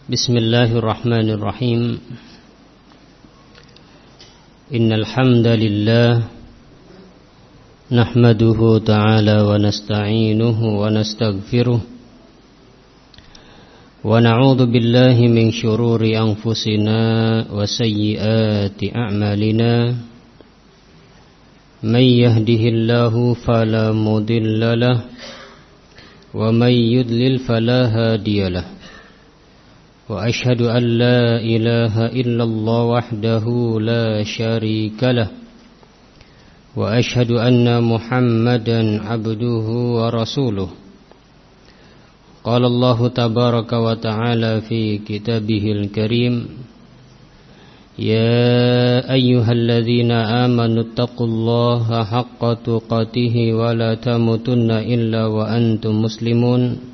Bismillahirrahmanirrahim. Innal hamdalillah nahmaduhu ta'ala wa nasta'inuhu wa nastaghfiruh wa na'udzu billahi min shururi anfusina wa sayyiati a'malina. May yahdihillahu fala mudilla lahu wa may yudlil fala hadiya lahu. Wa ashhadu an la ilaha illallah wahdahu la syarika lah. Wa ashhadu anna Muhammadan abduhu wa rasuluh. Qala Allah tabaraka wa ta'ala fi kitabihil karim, ya ayyuhalladzina amanu taqullaha haqqa tuqatih wa la tamutunna illa wa antum muslimun.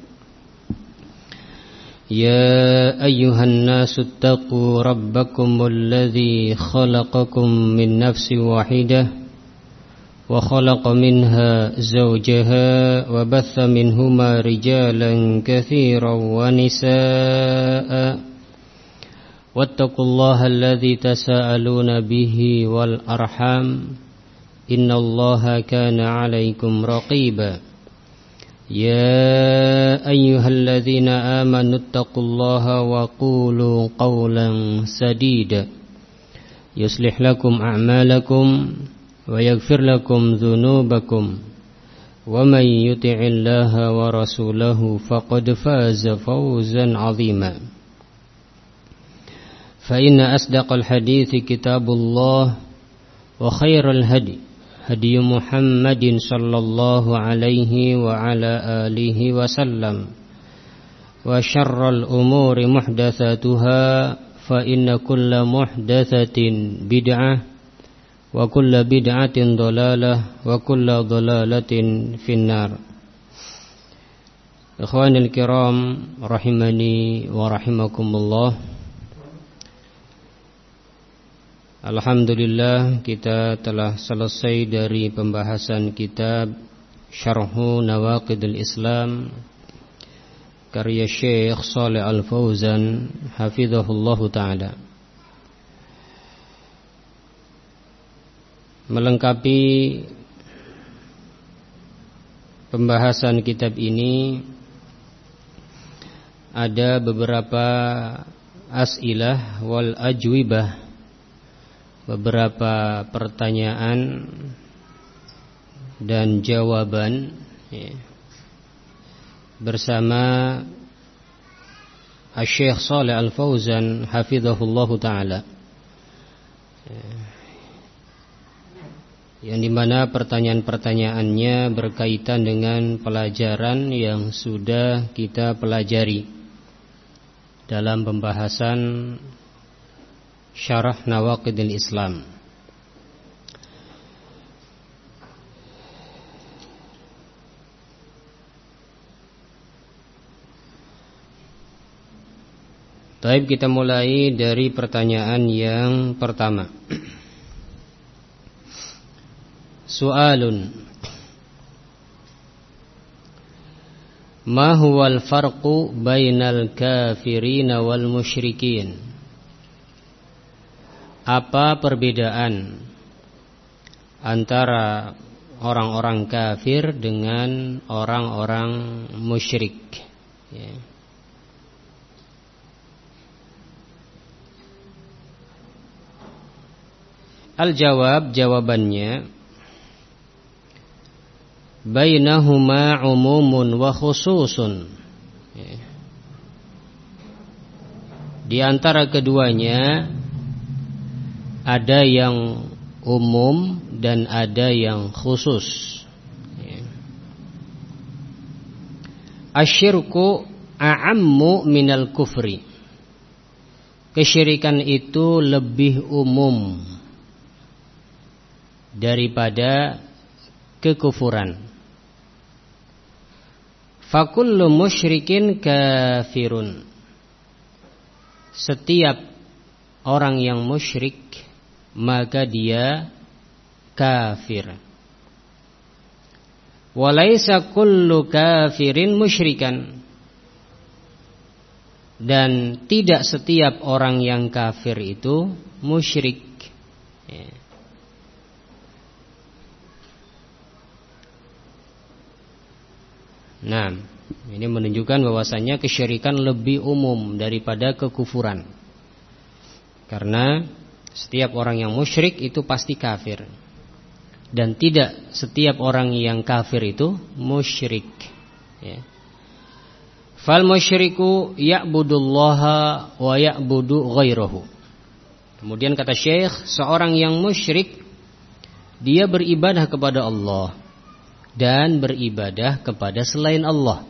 يا أيها الناس اتقوا ربكم الذي خلقكم من نفس واحدة وخلق منها زوجها وبث منهما رجالا كثيرا ونساء واتقوا الله الذي تساءلون به والأرحام إن الله كان عليكم رقيبا. يا أيها الذين آمنوا اتقوا الله وقولوا قولا سديدا يصلح لكم أعمالكم ويغفر لكم ذنوبكم ومن يطع الله ورسوله فقد فاز فوزا عظيما. فإن أصدق الحديث كتاب الله وخير الهدي هدي محمد صلى الله عليه وعلى آله وسلم وشر الأمور محدثاتها فإن كل محدثة بدعة وكل بدعة ضلالة وكل ضلالة في النار. إخواني الكرام رحمني ورحمكم الله. Alhamdulillah, kita telah selesai dari pembahasan kitab Syarhu Nawaqidil Islam karya Syekh Shalih Al-Fauzan hafizahullahu ta'ala. Melengkapi pembahasan kitab ini ada beberapa as'ilah wal ajwibah, beberapa pertanyaan dan jawaban bersama Syekh Shalih Al-Fauzan hafizahullahu ta'ala, yang dimana pertanyaan-pertanyaannya berkaitan dengan pelajaran yang sudah kita pelajari dalam pembahasan Syarah Nawaqidil Islam. Baik, kita mulai dari pertanyaan yang pertama. Soalun, ma huwal farqu bainal kafirina wal musyrikin? Apa perbedaan antara orang-orang kafir dengan orang-orang musyrik? Al-jawab, jawabannya, bainahuma umumun wa khususun. Di antara keduanya ada yang umum dan ada yang khusus. Asyirku a'ammu minal kufri. Kesyirikan itu lebih umum daripada kekufuran. Fakullu musyrikin kafirun. Setiap orang yang musyrik maka dia kafir. Walaisa kullu kafirin musyrikan. Dan tidak setiap orang yang kafir itu musyrik. Nah, ini menunjukkan bahwasanya kesyirikan lebih umum daripada kekufuran. Karena setiap orang yang musyrik itu pasti kafir. Dan tidak setiap orang yang kafir itu musyrik. Fal musyriku ya'budullaha wa ya'budu ghairahu. Kemudian kata Syekh, seorang yang musyrik dia beribadah kepada Allah dan beribadah kepada selain Allah.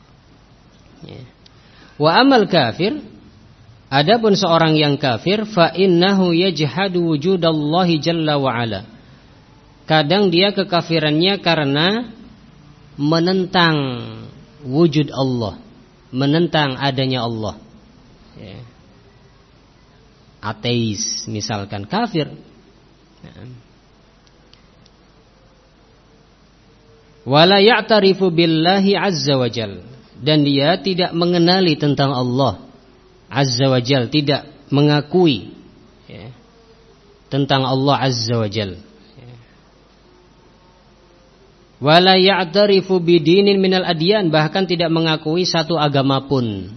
Wa amal kafir, adapun seorang yang kafir, fa innahu yajhadu wujudallahi jalla wa ala. Kadang dia kekafirannya karena menentang wujud Allah, menentang adanya Allah. Ateis misalkan, kafir. Wala ya'tarifu billahi azza wa jal, dan dia tidak mengenali tentang Allah azza wa jal, tidak mengakui tentang Allah azza wa jal. Wala ya'tarifu bidinin minal adyan, bahkan tidak mengakui satu agama pun.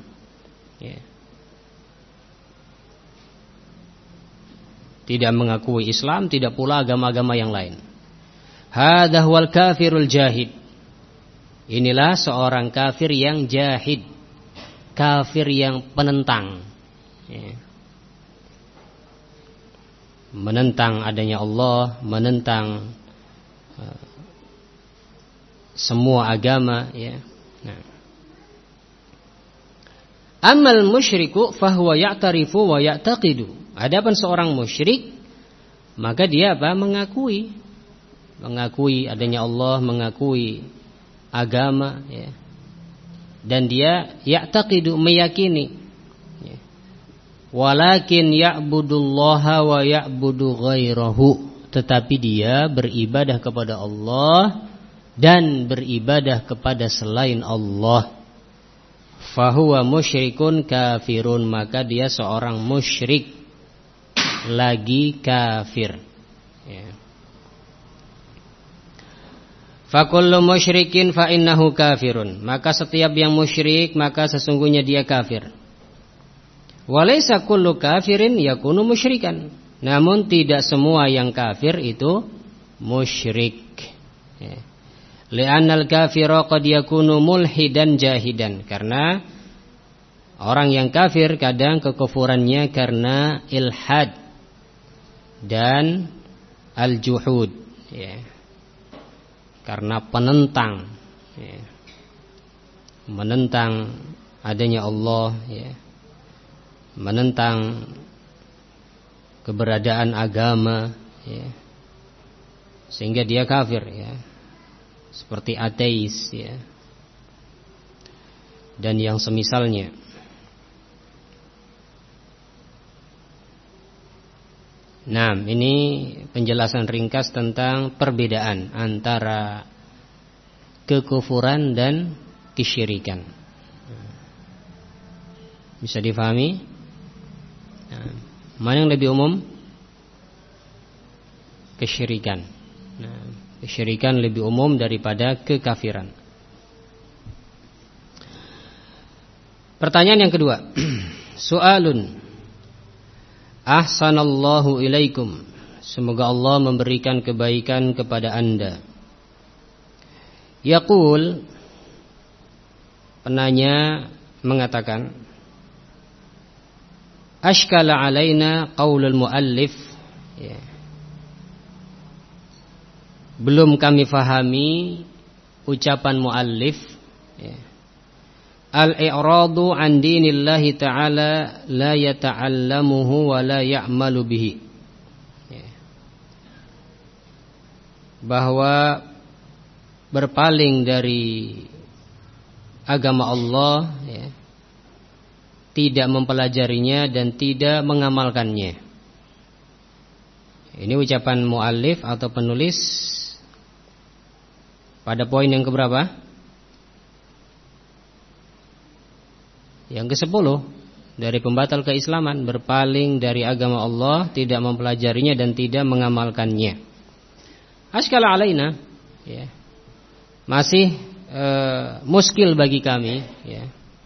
Tidak mengakui Islam, tidak pula agama-agama yang lain. Hadza huwal kafirul jahid. Inilah seorang kafir yang jahid, kafir yang penentang. Menentang adanya Allah, menentang semua agama. Amal musyriku fahuwa ya'tarifu wa ya'taqidu. Adapun seorang musyrik, maka dia apa? Mengakui adanya Allah, mengakui agama, dan dia ya'taqidu, meyakini. Walakin ya'budullaha wa ya'budu ghairahu, tetapi dia beribadah kepada Allah dan beribadah kepada selain Allah. Fahuwa musyrikun kafirun, maka dia seorang musyrik lagi kafir. Fakullu musyrikin fa innahu kafirun, maka setiap yang musyrik maka sesungguhnya dia kafir. Walaysa kullu kafirin yakunu musyrikan, namun tidak semua yang kafir itu musyrik. Li'annal kafira qad yakunu mulhidan jahidan, karena orang yang kafir kadang kekufurannya karena ilhad dan al-juhud, karena penentang, menentang adanya Allah, menentang keberadaan agama, sehingga dia kafir, seperti ateis, dan yang semisalnya. Nah, ini penjelasan ringkas tentang perbedaan antara kekufuran dan kesyirikan. Bisa difahami? Nah, mana yang lebih umum? Kesyirikan. Nah, kesyirikan lebih umum daripada kekafiran. Pertanyaan yang kedua. Soalun. Ahsanallahu ilaikum. Semoga Allah memberikan kebaikan kepada anda. Yaqul, penanya mengatakan, Ashkala alaina qaulul muallif. Belum kami fahami ucapan muallif, al-i'radu an dinillahi ta'ala la yata'allamuhu wa la ya'malu bihi. Bahwa berpaling dari agama Allah, tidak mempelajarinya dan tidak mengamalkannya. Ini ucapan muallif atau penulis pada poin yang keberapa? Yang ke-10. dari pembatal keislaman, berpaling dari agama Allah, tidak mempelajarinya dan tidak mengamalkannya. Askala alaina, ya, masih muskil bagi kami, ya.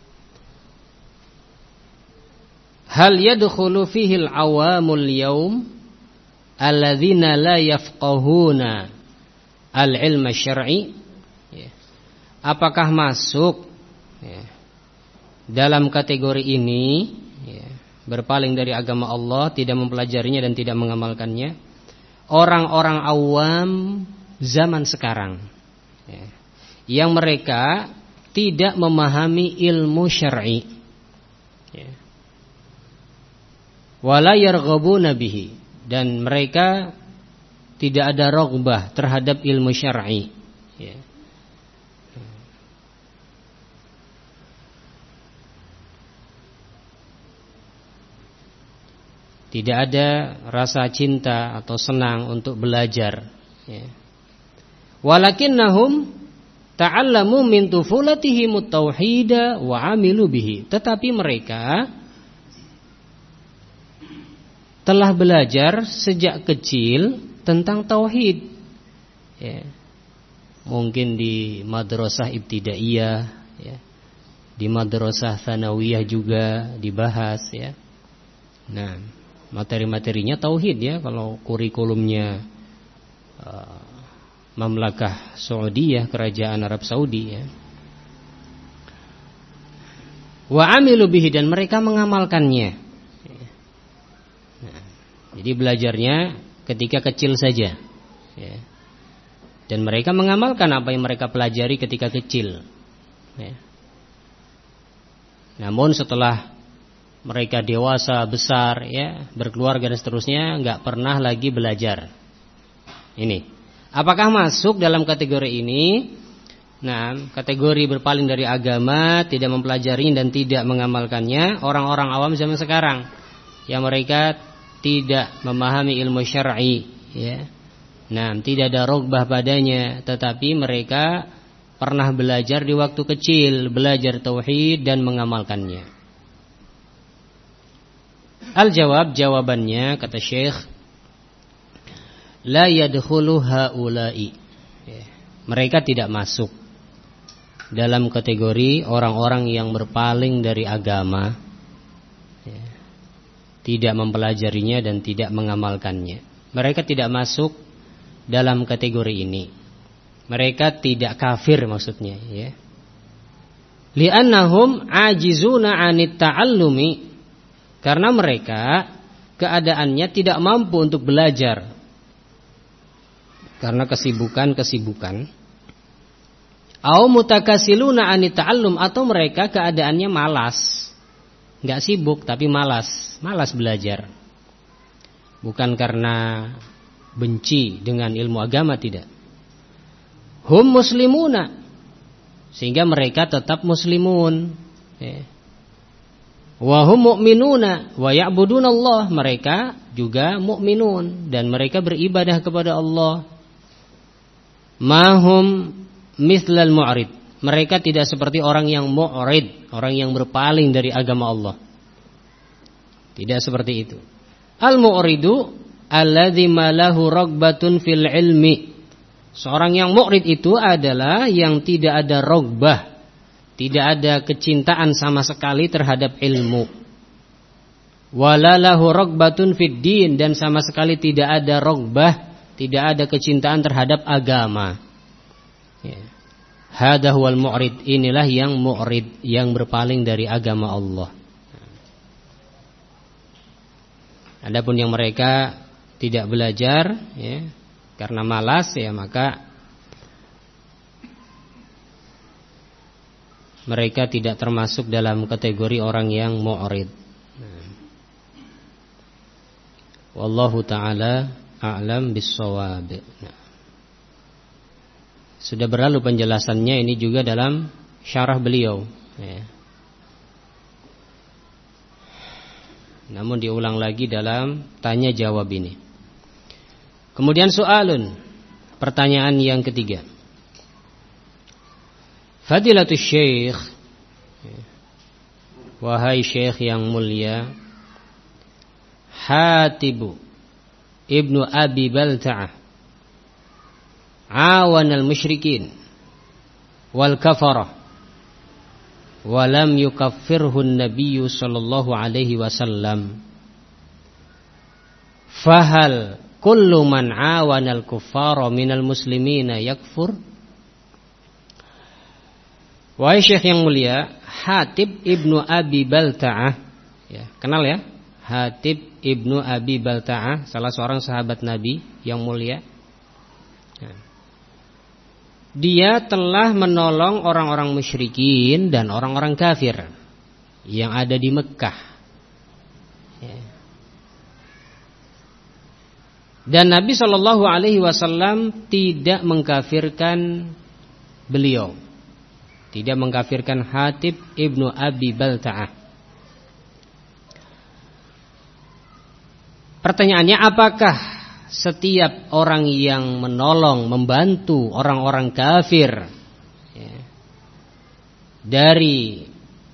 Hal yadkhulu fihi al-awamul yawm alladzina la yafqahuna al-ilma syar'i, ya. Apakah masuk, ya, dalam kategori ini, ya, berpaling dari agama Allah, tidak mempelajarinya dan tidak mengamalkannya, orang-orang awam zaman sekarang, ya, yang mereka tidak memahami ilmu syar'i, ya, wala yarghabuna bihi, dan mereka tidak ada raghbah terhadap ilmu syar'i, ya. Tidak ada rasa cinta atau senang untuk belajar, ya. Walakinnahum ta'allamu min tufulatihim at-tauhida wa 'amilu bihi. Tetapi mereka telah belajar sejak kecil tentang tauhid, ya. Mungkin di madrasah ibtidaiyah, ya, di madrasah tsanawiyah juga dibahas, ya. Nah, materi-materinya tauhid, ya. Kalau kurikulumnya Mamlakah Saudiyah, kerajaan Arab Saudi, ya. Wa amilu bihi, dan mereka mengamalkannya. Nah, jadi belajarnya ketika kecil saja, ya. Dan mereka mengamalkan apa yang mereka pelajari ketika kecil, ya. Namun setelah mereka dewasa, besar, ya, berkeluarga dan seterusnya, nggak pernah lagi belajar. Ini, apakah masuk dalam kategori ini? Nah, kategori berpaling dari agama, tidak mempelajari dan tidak mengamalkannya, orang-orang awam zaman sekarang, yang mereka tidak memahami ilmu syar'i, ya. Nah, tidak ada raghbah padanya, tetapi mereka pernah belajar di waktu kecil, belajar tauhid dan mengamalkannya. Al-jawab, jawabannya, kata Syekh, la yadkhulu haula'i, ya. Mereka tidak masuk dalam kategori orang-orang yang berpaling dari agama, ya, tidak mempelajarinya dan tidak mengamalkannya. Mereka tidak masuk dalam kategori ini. Mereka tidak kafir maksudnya, ya. Li'annahum ajizuna 'anit ta'allumi, karena mereka keadaannya tidak mampu untuk belajar karena kesibukan. Au mutakasiluna 'anit ta'allum, atau mereka keadaannya malas, enggak sibuk tapi malas belajar. Bukan karena benci dengan ilmu agama, tidak. Hum muslimuna, sehingga mereka tetap muslimun, ya. Wa hum mu'minuna wa ya'buduna Allah, mereka juga mukminun dan mereka beribadah kepada Allah. Mahum mithlal mu'rid, mereka tidak seperti orang yang mu'rid, orang yang berpaling dari agama Allah. Tidak seperti itu. Al-mu'ridu alladzi ma lahu raghbatun fil ilmi, seorang yang mu'rid itu adalah yang tidak ada raghbah, tidak ada kecintaan sama sekali terhadap ilmu. Wala lahu raghbatun fid din, dan sama sekali tidak ada raghbah, tidak ada kecintaan terhadap agama, ya. Hadha huwal mu'rid, inilah yang mu'rid, yang berpaling dari agama Allah. Adapun yang mereka tidak belajar, ya, karena malas, ya, maka mereka tidak termasuk dalam kategori orang yang mu'rid. Wallahu ta'ala a'lam bis-shawab. Sudah berlalu penjelasannya, ini juga dalam syarah beliau, ya. Namun diulang lagi dalam tanya jawab ini. Kemudian soalun, pertanyaan yang ketiga. Fadilatul Syekh wahai Syekh yang mulia, Hatib ibnu Abi Balta'ah awan al-musyrikin wal kafarah wa lam yukaffirhu an-nabiy sallallahu alaihi wasallam. Fahal kullu man awana al-kuffara minal muslimina yakfur? Wahai Syekh yang mulia, Hatib ibnu Abi Balta'ah, ya, kenal ya? Hatib ibnu Abi Balta'ah, salah seorang sahabat Nabi yang mulia. Dia telah menolong orang-orang musyrikin dan orang-orang kafir yang ada di Mekah. Dan Nabi Shallallahu Alaihi Wasallam tidak mengkafirkan beliau, tidak mengkafirkan Hatib ibnu Abi Balta'ah. Pertanyaannya, apakah setiap orang yang menolong, membantu orang-orang kafir dari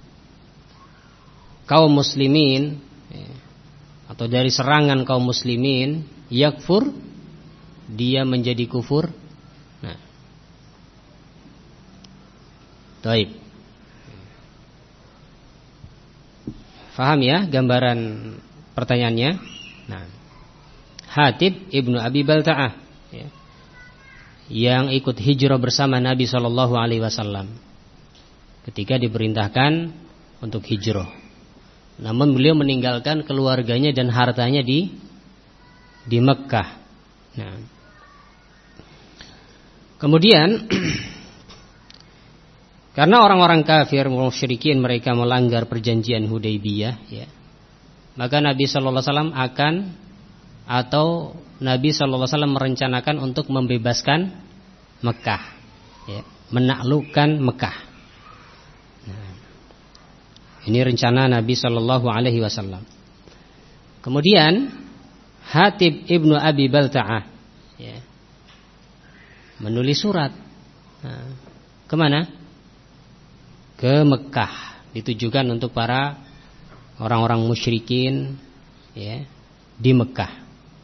kaum muslimin atau dari serangan kaum muslimin, yakfur, dia menjadi kufur? Nah, baik. Faham ya gambaran pertanyaannya? Nah, Hatib ibnu Abi Balta'ah, ya, yang ikut hijrah bersama Nabi Shallallahu Alaihi Wasallam ketika diperintahkan untuk hijrah. Namun beliau meninggalkan keluarganya dan hartanya di Mekah. Nah, kemudian karena orang-orang kafir musyrikin mereka melanggar perjanjian Hudaybiyah, ya, maka Nabi Shallallahu Alaihi Wasallam Nabi Shallallahu Alaihi Wasallam merencanakan untuk membebaskan Mekah, ya, menaklukkan Mekah. Nah, ini rencana Nabi Shallallahu Alaihi Wasallam. Kemudian Hatib ibnu Abi Balta'ah, ya, menulis surat. Nah, kemana? Ke Mekah, ditujukan untuk para orang-orang musyrikin, ya, di Mekah.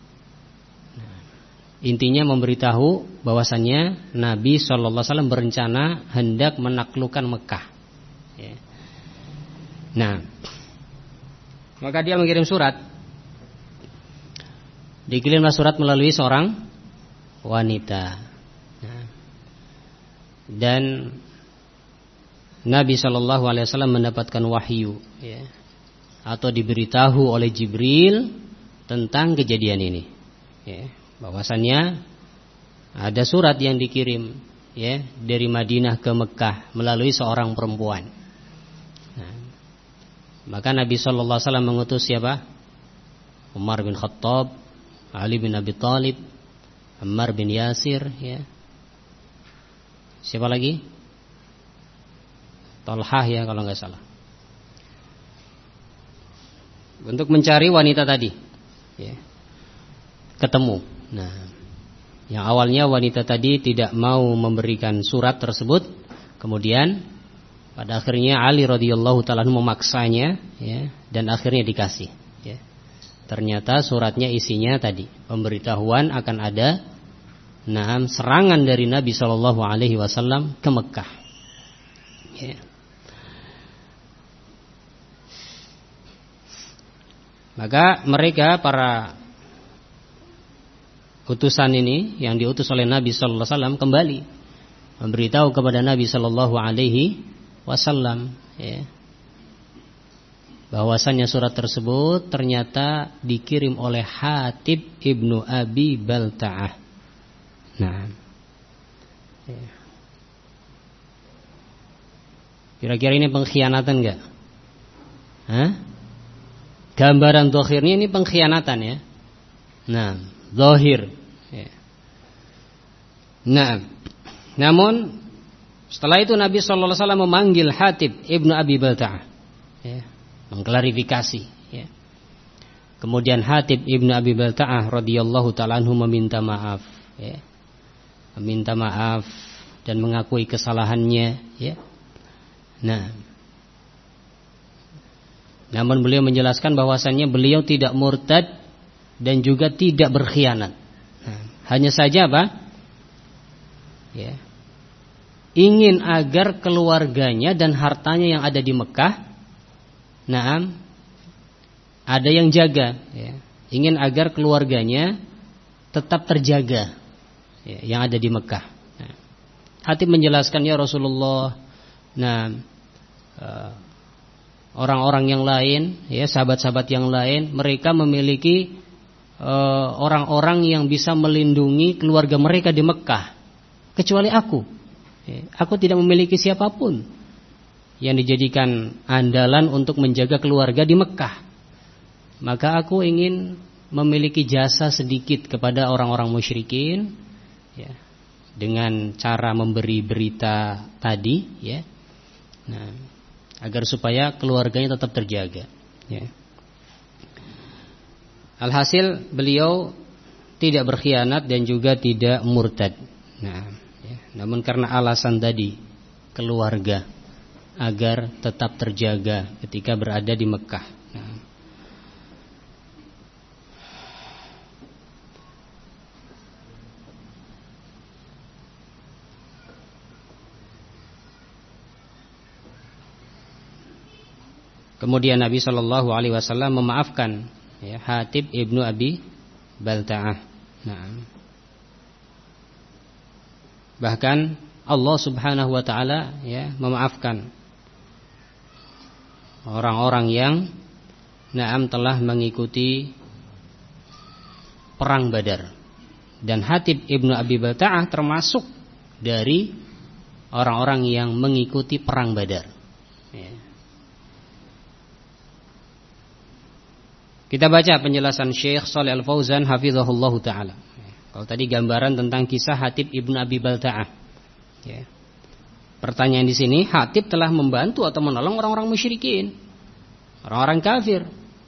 Intinya memberitahu bahwasannya Nabi Shallallahu Alaihi Wasallam berencana hendak menaklukkan Mekah. Ya. Nah, maka dia mengirim surat. Dikirimlah surat melalui seorang wanita. Nah, dan Nabi Shallallahu Alaihi Wasallam mendapatkan wahyu, ya, atau diberitahu oleh Jibril tentang kejadian ini, ya, bahwasannya ada surat yang dikirim, ya, dari Madinah ke Mekah melalui seorang perempuan. Nah, maka Nabi Shallallahu Alaihi Wasallam mengutus siapa? Umar bin Khattab, Ali bin Abi Thalib, Ammar bin Yasir, ya. Siapa lagi? Talhah, ya, kalau nggak salah. Untuk mencari wanita tadi, ya, ketemu. Nah, yang awalnya wanita tadi tidak mau memberikan surat tersebut, kemudian pada akhirnya Ali radhiyallahu ta'ala memaksanya, ya, dan akhirnya dikasih, ya. Ternyata suratnya isinya tadi pemberitahuan akan ada serangan dari Nabi Shallallahu Alaihi Wasallam ke Mekah, ya. Maka mereka para utusan ini yang diutus oleh Nabi Sallallahu Alaihi Wasallam kembali memberitahu kepada Nabi Sallallahu Alaihi Wasallam, ya, bahwasanya surat tersebut ternyata dikirim oleh Hatib ibnu Abi Balta'ah. Nah, ya, kira-kira ini pengkhianatan enggak? Gambaran zahirnya ini pengkhianatan, ya. Nah, zahir, ya. Nah, namun setelah itu Nabi Sallallahu Alaihi Wasallam memanggil Hatib ibnu Abi Balta'ah, ya, mengklarifikasi, ya. Kemudian Hatib ibnu Abi Balta'ah radhiyallahu ta'ala anhu meminta maaf, ya, meminta maaf dan mengakui kesalahannya, ya. Nah, Namun beliau menjelaskan bahwasannya beliau tidak murtad dan juga tidak berkhianat. Hanya saja apa? Ya. Ingin agar keluarganya dan hartanya yang ada di Mekah, ada yang jaga. Ya. Ingin agar keluarganya tetap terjaga, ya, yang ada di Mekah. Hatib menjelaskan, ya Rasulullah, orang-orang yang lain, ya sahabat-sahabat yang lain, mereka memiliki orang-orang yang bisa melindungi keluarga mereka di Mekah, kecuali aku. Aku tidak memiliki siapapun yang dijadikan andalan untuk menjaga keluarga di Mekah. Maka aku ingin memiliki jasa sedikit kepada orang-orang musyrikin, ya, dengan cara memberi berita tadi, ya, agar supaya keluarganya tetap terjaga. Ya. Alhasil beliau tidak berkhianat dan juga tidak murtad. Namun karena alasan tadi, keluarga agar tetap terjaga ketika berada di Mekah. Kemudian Nabi Shallallahu Alaihi Wasallam memaafkan, ya, Hatib ibnu Abi Balta'ah. Bahkan Allah Subhanahu Wa Taala, ya, memaafkan orang-orang yang telah mengikuti perang Badar. Dan Hatib ibnu Abi Balta'ah termasuk dari orang-orang yang mengikuti perang Badar. Ya. Kita baca penjelasan Syekh Shalih Al-Fauzan hafizahullah ta'ala. Kalau tadi gambaran tentang kisah Hatib ibnu Abi Balta'ah, ya. Pertanyaan di sini, Hatib telah membantu atau menolong orang-orang musyrikin, orang-orang kafir.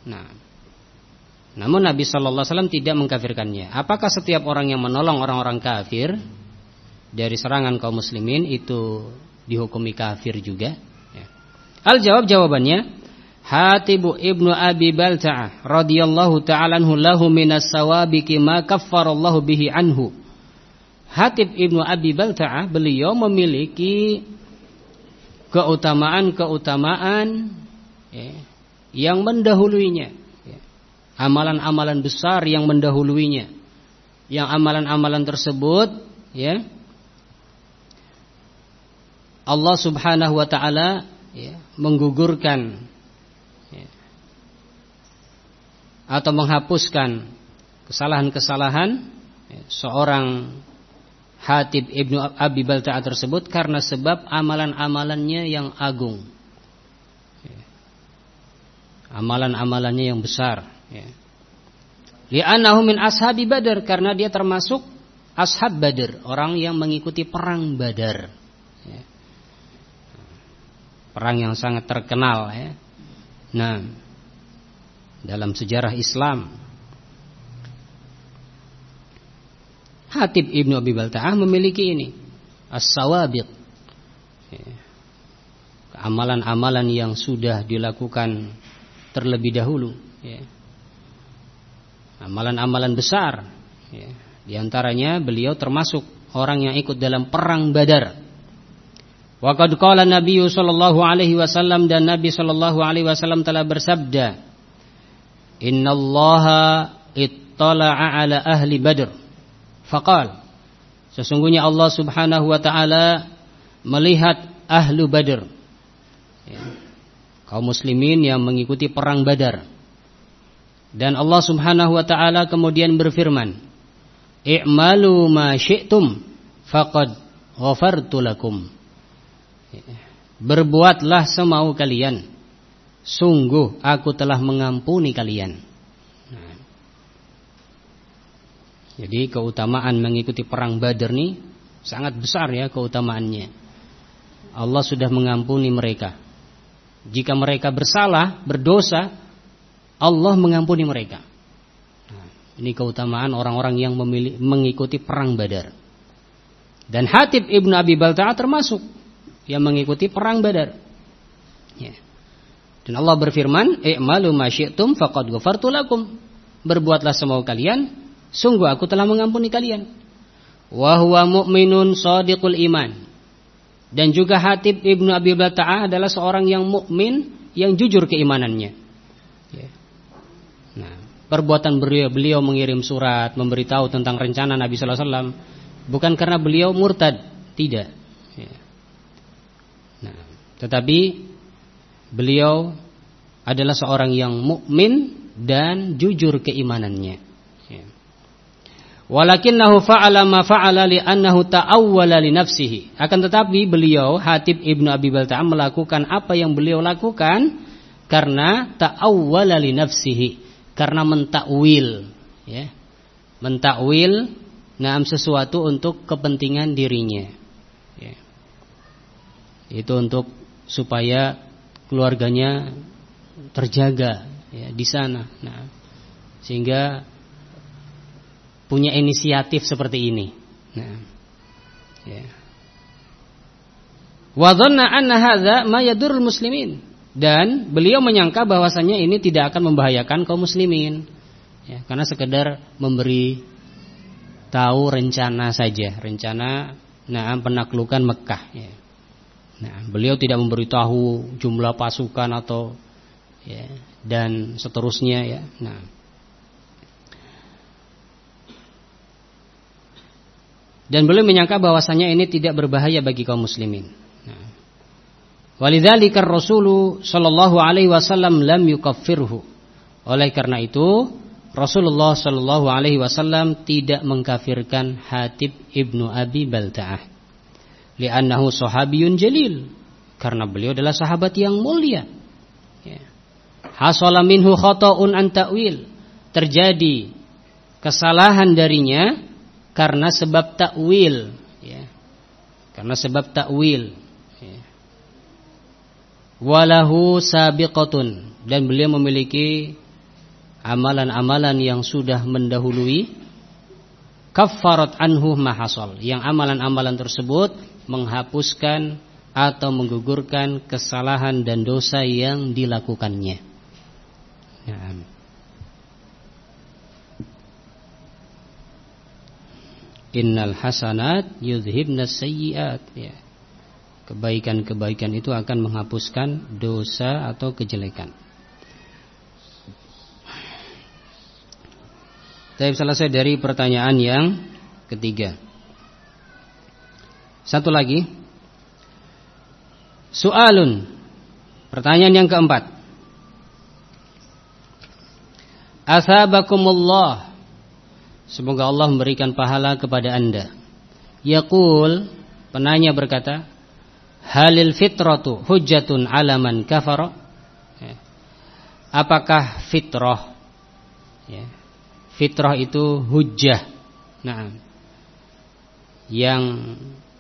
Namun Nabi Sallallahu Alaihi Wasallam tidak mengkafirkannya. Apakah setiap orang yang menolong orang-orang kafir dari serangan kaum muslimin itu dihukumi kafir juga? Ya. Al-jawab, jawabannya, Hatib ibnu Abi Balta'ah radhiyallahu ta'ala anhu lahu minas sawabiqi ma kaffarallahu bihi anhu. Hatib ibnu Abi Balta'ah, beliau memiliki keutamaan-keutamaan, ya, yang mendahuluinya, ya. Amalan-amalan besar yang mendahuluinya. Yang amalan-amalan tersebut, ya, Allah Subhanahu wa ta'ala, ya, menggugurkan, atau menghapuskan kesalahan-kesalahan, ya, seorang Hatib ibnu Abi Balta'ah tersebut karena sebab amalan-amalannya yang agung, ya, amalan-amalannya yang besar, ya. Li'annahu min ashabi Badar, karena dia termasuk ashab Badar, orang yang mengikuti perang Badar, ya. Perang yang sangat terkenal, ya. Dalam sejarah Islam, Hatib ibnu Abi Balta'ah memiliki ini as-sawabiq, amalan-amalan yang sudah dilakukan terlebih dahulu, ya. Amalan-amalan besar, ya. Di antaranya beliau termasuk orang yang ikut dalam perang Badar. Wa qad qala Nabi sallallahu alaihi wasallam, dan Nabi sallallahu alaihi wasallam telah bersabda, Innallaha ittala'a ala ahli Badr faqal, sesungguhnya Allah Subhanahu wa ta'ala melihat ahlu Badr, ya, kaum muslimin yang mengikuti perang Badar. Dan Allah Subhanahu wa ta'ala kemudian berfirman, I'malu ma syi'tum faqad ghafartu lakum, berbuatlah semau kalian, sungguh aku telah mengampuni kalian. Jadi keutamaan mengikuti perang Badar ini sangat besar, ya, keutamaannya. Allah sudah mengampuni mereka. Jika mereka bersalah, berdosa, Allah mengampuni mereka. Ini keutamaan orang-orang yang mengikuti perang Badar. Dan Hatib ibnu Abi Balta'ah termasuk yang mengikuti perang Badar, ya. Dan Allah berfirman, "I'malu ma syi'tum faqad ghafartu lakum." Berbuatlah semau kalian, sungguh aku telah mengampuni kalian. Wa huwa mu'minun shadiqul iman. Dan juga Hatib Ibnu Abi Balta'ah adalah seorang yang mukmin, yang jujur keimanannya. Ya. Nah, perbuatan beliau mengirim surat memberitahu tentang rencana Nabi sallallahu alaihi wasallam bukan karena beliau murtad, tidak. Ya. Nah, tetapi beliau adalah seorang yang mukmin dan jujur keimanannya. Ya. Walakinnahu fa'ala ma fa'ala li'annahu ta'awwala li nafsihi. Akan tetapi beliau Hatib Ibnu Abi Balta'ah melakukan apa yang beliau lakukan karena ta'awwala li nafsihi, karena mentakwil, ya. Mentakwil sesuatu untuk kepentingan dirinya. Ya. Itu untuk supaya keluarganya terjaga, ya, di sana. Nah, sehingga punya inisiatif seperti ini. Nah, ya. Wa dhanna anna hadza ma yadurrul muslimin. Dan beliau menyangka bahwasanya ini tidak akan membahayakan kaum muslimin. Ya, karena sekedar memberi tahu rencana saja, rencana penaklukan Mekah, ya. Nah, beliau tidak memberitahu jumlah pasukan atau, ya, dan seterusnya, ya. Nah, dan beliau menyangka bahwasanya ini tidak berbahaya bagi kaum muslimin. Nah, walidzalika Rasul sallallahu alaihi wasallam lam yukaffirhu. Oleh karena itu Rasulullah sallallahu alaihi wasallam tidak mengkafirkan Hatib Ibnu Abi Balta'ah. Li'annahu sahabiyun jalil, karena beliau adalah sahabat yang mulia. Ya. Hasala minhu khata'un an ta'wil, terjadi kesalahan darinya karena sebab takwil, ya. Karena sebab takwil, ya. Walahu sabiqatun, dan beliau memiliki amalan-amalan yang sudah mendahului. Kaffarat anhu ma hasal, yang amalan-amalan tersebut menghapuskan atau menggugurkan kesalahan dan dosa yang dilakukannya. Nah, innal hasanat yudhibnas sayyiat, ya. Kebaikan-kebaikan itu akan menghapuskan dosa atau kejelekan. Saya selesai dari pertanyaan yang ketiga. Satu lagi. Soalun. Pertanyaan yang keempat. Athabakumullah. Semoga Allah memberikan pahala kepada Anda. Yaqul, penanya berkata, halil fitratu hujjatun ala man kafara? Apakah fitrah, ya, fitrah itu hujjah, nah, yang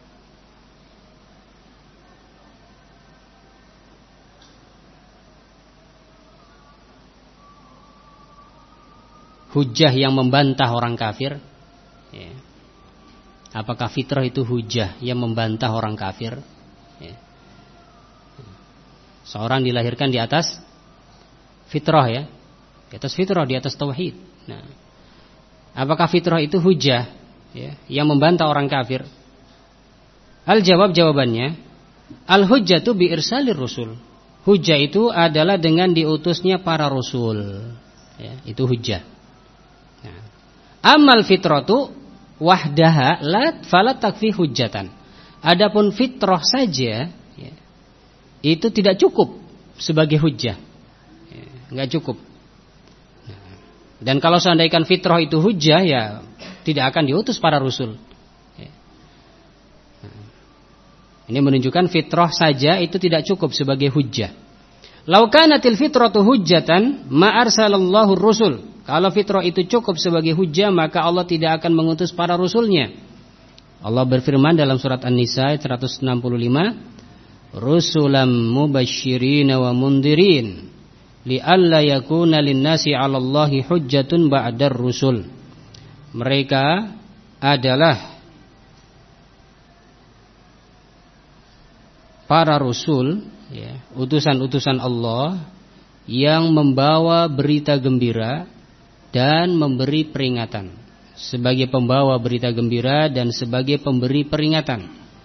hujjah yang membantah orang kafir, ya. Apakah fitrah itu hujjah yang membantah orang kafir, ya. Seorang dilahirkan di atas fitrah, ya, di atas fitrah, di atas tauhid. Nah, apakah fitrah itu hujjah, ya, yang membantah orang kafir? Jawabannya, al hujjatu bi irsalir rusul. Hujjah itu adalah dengan diutusnya para rasul, ya, itu hujjah. Nah, amal fitratu wahdaha la falat takfi hujjatan. Adapun fitrah saja, ya, itu tidak cukup sebagai hujjah, ya, enggak cukup. Nah, dan kalau seandainya fitrah itu hujjah, ya tidak akan diutus para rasul, ya. Nah, ini menunjukkan fitrah saja itu tidak cukup sebagai hujjah. Lau kanatil fitratu hujjatan ma arsalallahu rusul. Kalau fitrah itu cukup sebagai hujjah, maka Allah tidak akan mengutus para rasulnya. Allah berfirman dalam surat An-Nisa 165, rusulam mubasysyirin wa mundirin li'alla yakuna lin-nasi 'alallahi hujjatun ba'dar rusul. Mereka adalah para rasul, ya, utusan-utusan Allah yang membawa berita gembira dan memberi peringatan. Sebagai pembawa berita gembira dan sebagai pemberi peringatan,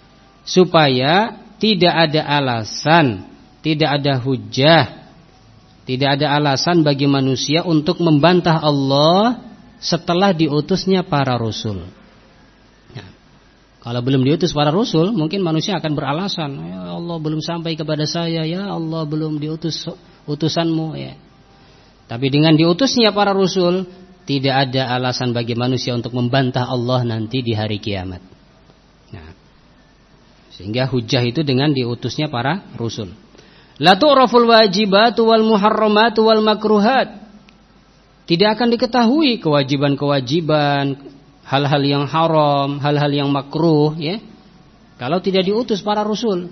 supaya tidak ada alasan, tidak ada hujah, tidak ada alasan bagi manusia untuk membantah Allah setelah diutusnya para rasul. Nah, kalau belum diutus para rasul, mungkin manusia akan beralasan, ya Allah belum sampai kepada saya, ya Allah belum diutus utusanmu, ya. Tapi dengan diutusnya para rasul, tidak ada alasan bagi manusia untuk membantah Allah nanti di hari kiamat. Nah, sehingga hujah itu dengan diutusnya para rasul. La tu'raful wajibatu wal muharramatu wal makruhat. Tidak akan diketahui kewajiban-kewajiban, hal-hal yang haram, hal-hal yang makruh, ya, kalau tidak diutus para rasul.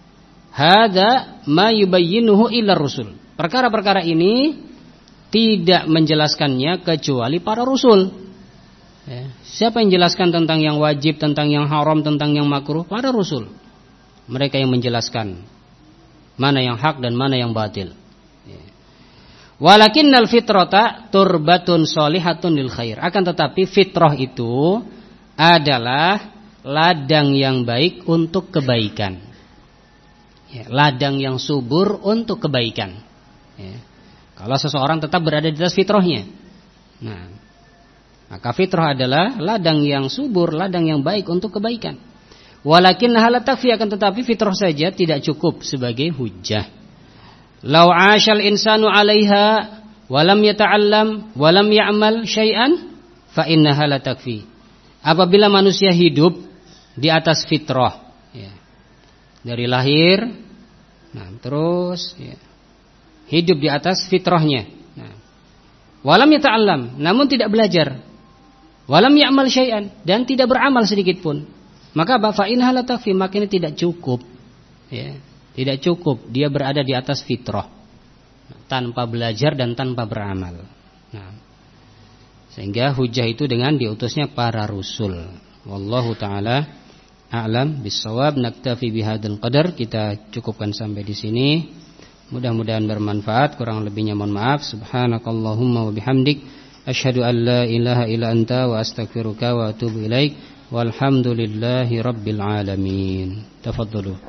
Hadza ma yubayyinuhu illa rasul. Perkara-perkara ini tidak menjelaskannya kecuali para rasul. Ya. Siapa yang menjelaskan tentang yang wajib, tentang yang haram, tentang yang makruh? Para rasul. Mereka yang menjelaskan mana yang hak dan mana yang batil. Ya. Walakinnal fitrata turbatun sholihatun lil khair. Akan tetapi fitrah itu adalah ladang yang baik untuk kebaikan. Ya, ladang yang subur untuk kebaikan. Ya. Kalau seseorang tetap berada di atas fitrahnya, nah, maka fitrah adalah ladang yang subur, ladang yang baik untuk kebaikan. Walakin la takfi, akan tetapi fitrah saja tidak cukup sebagai hujjah. Lau 'ashal insanu 'alaiha wa lam yata'allam wa lam ya'mal syai'an fa innaha la takfi. Apabila manusia hidup di atas fitrah, ya, dari lahir, nah terus, ya, hidup di atas fitrahnya. Nah, walam yata'allam, namun tidak belajar. Walam ya'mal syai'an, dan tidak beramal sedikit pun. Maka fa innaha la takfi, maka ini tidak cukup. Ya, tidak cukup dia berada di atas fitrah tanpa belajar dan tanpa beramal. Nah, sehingga hujah itu dengan diutusnya para rasul. Wallahu taala a'lam bissawab. Naktafi bihadzal qadar. Kita cukupkan sampai di sini. Mudah-mudahan bermanfaat, kurang lebihnya mohon maaf. Subhanakallahumma wa bihamdik, asyhadu an la ilaha illa anta wa astaghfiruka wa atubu ilaik. Walhamdulillahi rabbil alamin. Tafadhalu.